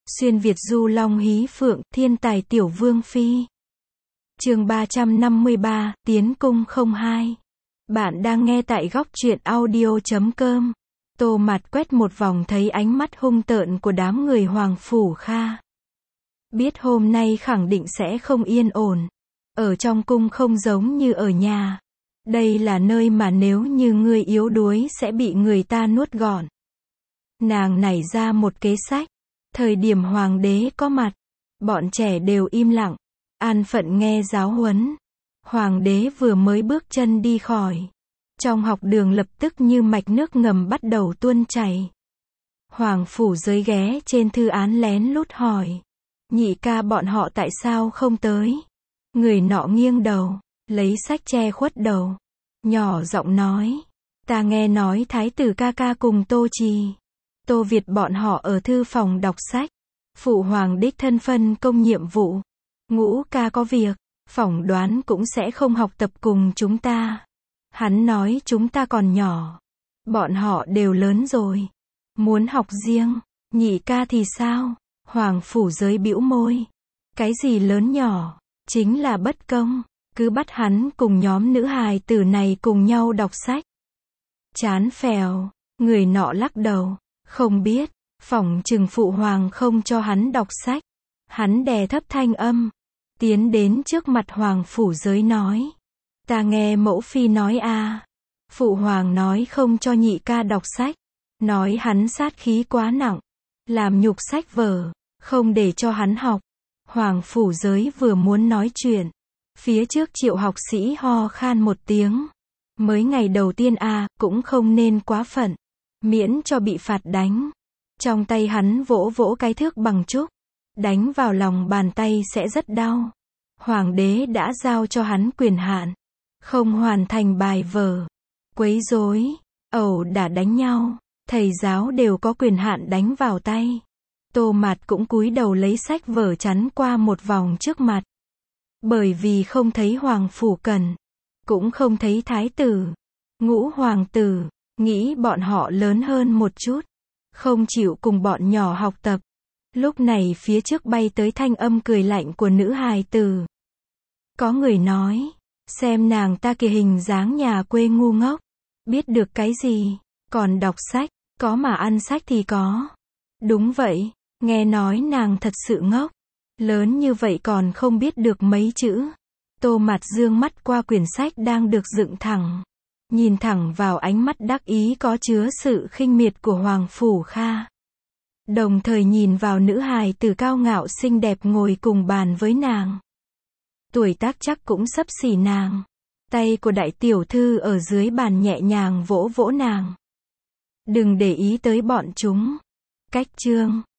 Xuyên Việt du long hí phượng, thiên tài tiểu vương phi. Chương 353, Tiến cung 02. Bạn đang nghe tại góc truyện audio.com. Tô Mạt quét một vòng thấy ánh mắt hung tợn của đám người Hoàng Phủ Kha. Biết hôm nay khẳng định sẽ không yên ổn. Ở trong cung không giống như ở nhà. Đây là nơi mà nếu như ngươi yếu đuối sẽ bị người ta nuốt gọn. Nàng nảy ra một kế sách. Thời điểm hoàng đế có mặt, bọn trẻ đều im lặng, an phận nghe giáo huấn. Hoàng đế vừa mới bước chân đi khỏi, trong học đường lập tức như mạch nước ngầm bắt đầu tuôn chảy. Hoàng phủ giới ghé trên thư án lén lút hỏi, nhị ca bọn họ tại sao không tới? Người nọ nghiêng đầu, lấy sách che khuất đầu, nhỏ giọng nói, ta nghe nói thái tử ca ca cùng Tô Trì, Tô Việt bọn họ ở thư phòng đọc sách. Phụ hoàng đích thân phân công nhiệm vụ. Ngũ ca có việc, phỏng đoán cũng sẽ không học tập cùng chúng ta. Hắn nói chúng ta còn nhỏ. Bọn họ đều lớn rồi. Muốn học riêng. Nhị ca thì sao? Hoàng phủ giới bĩu môi. Cái gì lớn nhỏ? Chính là bất công. Cứ bắt hắn cùng nhóm nữ hài tử này cùng nhau đọc sách. Chán phèo. Người nọ lắc đầu. Không biết, phỏng chừng phụ hoàng không cho hắn đọc sách. Hắn đè thấp thanh âm, tiến đến trước mặt hoàng phủ giới nói. Ta nghe mẫu phi nói a, phụ hoàng nói không cho nhị ca đọc sách. Nói hắn sát khí quá nặng, làm nhục sách vở, không để cho hắn học. Hoàng phủ giới vừa muốn nói chuyện. Phía trước Triệu học sĩ ho khan một tiếng. Mới ngày đầu tiên cũng không nên quá phận. Miễn cho bị phạt đánh. Trong tay hắn vỗ vỗ cái thước bằng trúc. Đánh vào lòng bàn tay sẽ rất đau. Hoàng đế đã giao cho hắn quyền hạn. Không hoàn thành bài vở, quấy rối, ẩu đả đánh nhau, thầy giáo đều có quyền hạn đánh vào tay. Tô Mạt cũng cúi đầu lấy sách vở chắn qua một vòng trước mặt. Bởi vì không thấy Hoàng phủ Cần, cũng không thấy thái tử, ngũ hoàng tử. Nghĩ bọn họ lớn hơn một chút, không chịu cùng bọn nhỏ học tập. Lúc này phía trước bay tới thanh âm cười lạnh của nữ hài tử. Có người nói, xem nàng ta kìa hình dáng nhà quê ngu ngốc, biết được cái gì, còn đọc sách, có mà ăn sách thì có. Đúng vậy, nghe nói nàng thật sự ngốc, lớn như vậy còn không biết được mấy chữ. Tô Mạt dương mắt qua quyển sách đang được dựng thẳng. Nhìn thẳng vào ánh mắt đắc ý có chứa sự khinh miệt của Hoàng Phủ Kha. Đồng thời nhìn vào nữ hài tử cao ngạo xinh đẹp ngồi cùng bàn với nàng. Tuổi tác chắc cũng xấp xỉ nàng. Tay của đại tiểu thư ở dưới bàn nhẹ nhàng vỗ vỗ nàng. Đừng để ý tới bọn chúng. Cách chương.